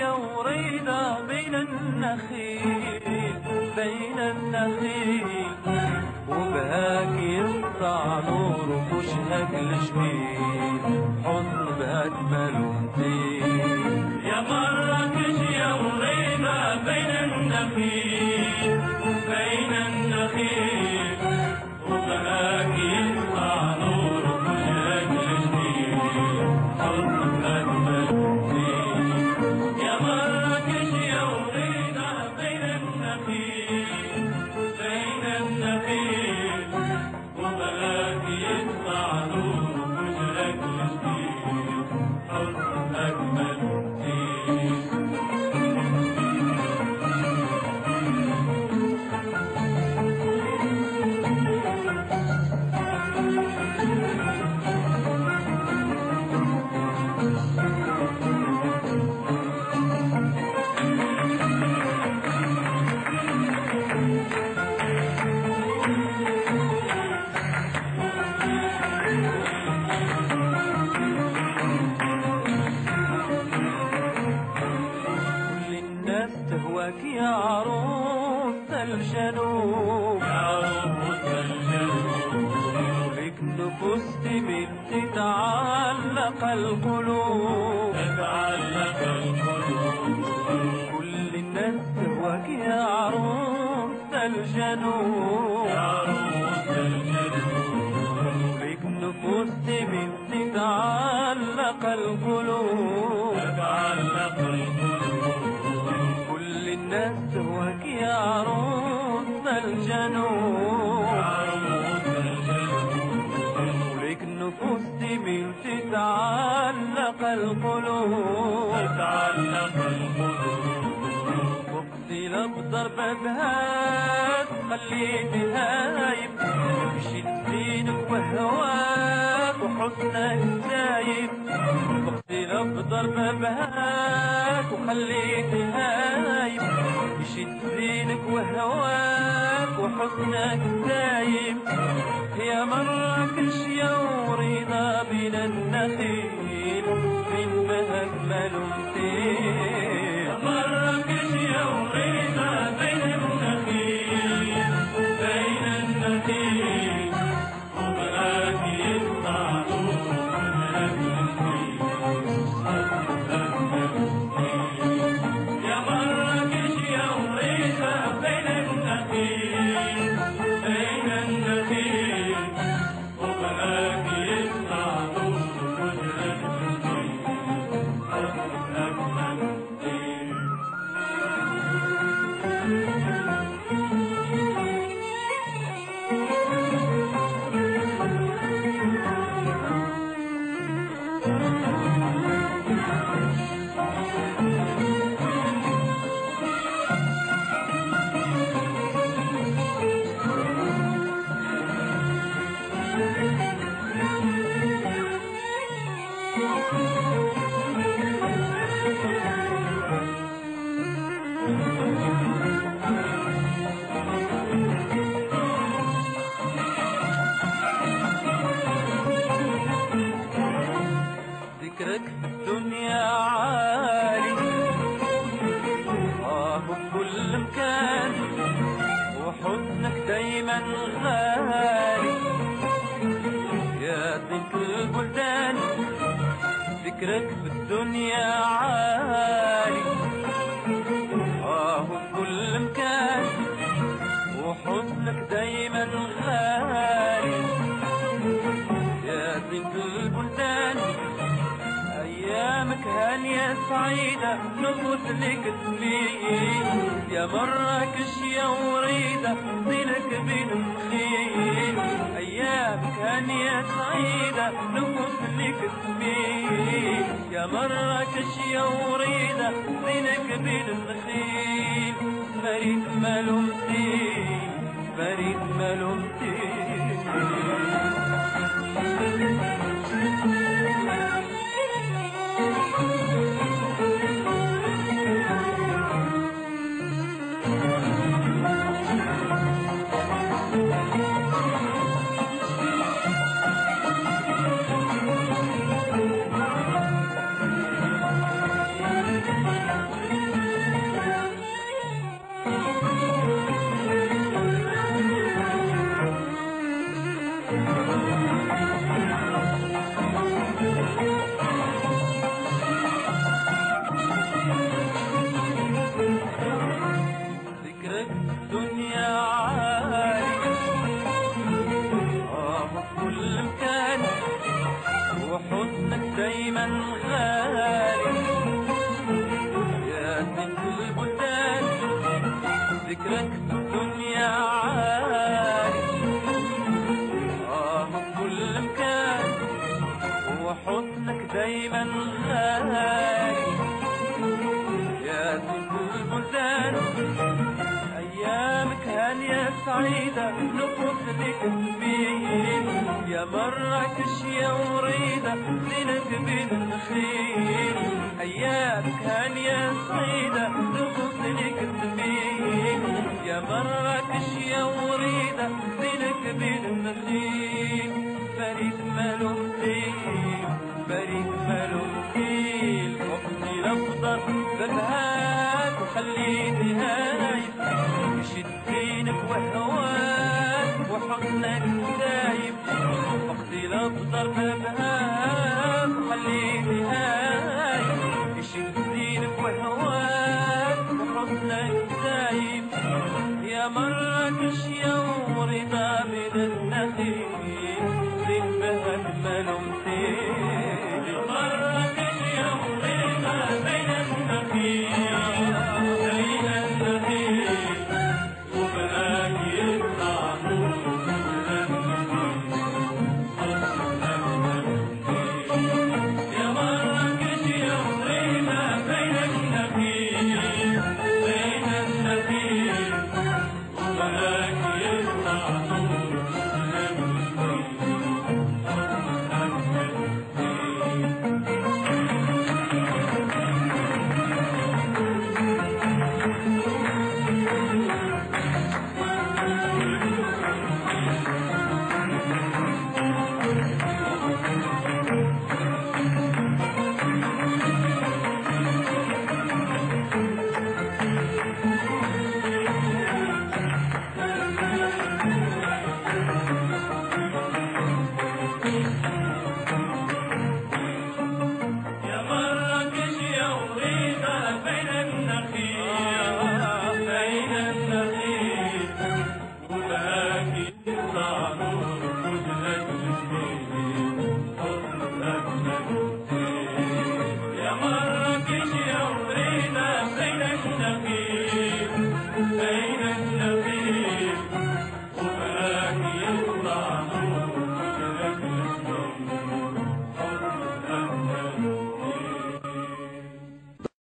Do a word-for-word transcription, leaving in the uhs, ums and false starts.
وريدة بين النخيل بين النخيل، وبهاك يسطع نور وشهق الجميل، حزن بأجمل مثيل. يا مراكش يا وريدة بين النخيل بين النخيل، وبهاك يسطع نور وشهق الجميل، حزن بأجمل مثيل. يا مراكش يا وريدة بين النخيل بين النخيل، وبهاك يسطع نور وشهق الجميل، حزن أجمل مثيل. تهواك يا عروس الجنوب يا عروس الجنوب، لك نفوس تميل تتعلق القلوب تتعلق القلوب. كل الناس تهواك يا عروس الجنوب يا عروس الجنوب، لك نفوس تميل تتعلق القلوب تتعلق القلوب. كل الناس تهواك يا عروس الجنوب يا عروس الجنوب، لك نفوس تميل تتعلق القلوب تتعلق القلوب. وقتي بضربة بهات خليتها هايب، مشيت دينك وهواك وحسنك سايب. وقتي بضربة بهات وخليتها هايب، مشيت دينك وهواك وحسنك سايب. يا مراكش يا وريدة بين النخيل، من ما أجمل مثيل. يا مراكش يا وريدة بين النخيل بين النخيل، وبهاك يسطع نور وشهق الجميل، أجمل مثيل. يا مراكش يا وريدة بين النخيل بين النخيل، وبهاك يسطع نور وشهق الجميل، أجمل مثيل. ذكرك في الدنيا عالي آه بكل مكان، وحزنك دايما غالي يا ذكر البلدان. ذكرك في الدنيا عالي آه بكل مكان، وحزنك دايما غالي يا ذكر البلدان. أيامك هانية سعيدة نبوس لك تميل، يا مراكش يا وريدة دينك بين الخيل. أيامك هانية سعيدة نبوس لك تميل، يا مراكش يا وريدة دينك بين الخيل. فريد ملومتي فريد ملومتي غالي يا زين البلدان ذكرك في الدنيا عالي آه في كل مكان وحسنك دايما غالي يا زين البلدان أيامك هانية سعيدة نفوس لك تبين يا مراكش يا وريدة زينك بين النخيل أيامك هانية سعيدة نفوس لك تبين يا مراكش يا وريدة زينك بين النخيل فريد مالو مثيل فريد مالو مثيل أختي الأفضل ببهاك وخليني هايف يشدينك وهواك وحضنك دايب أختي الأفضل ببهاك وخليني هايف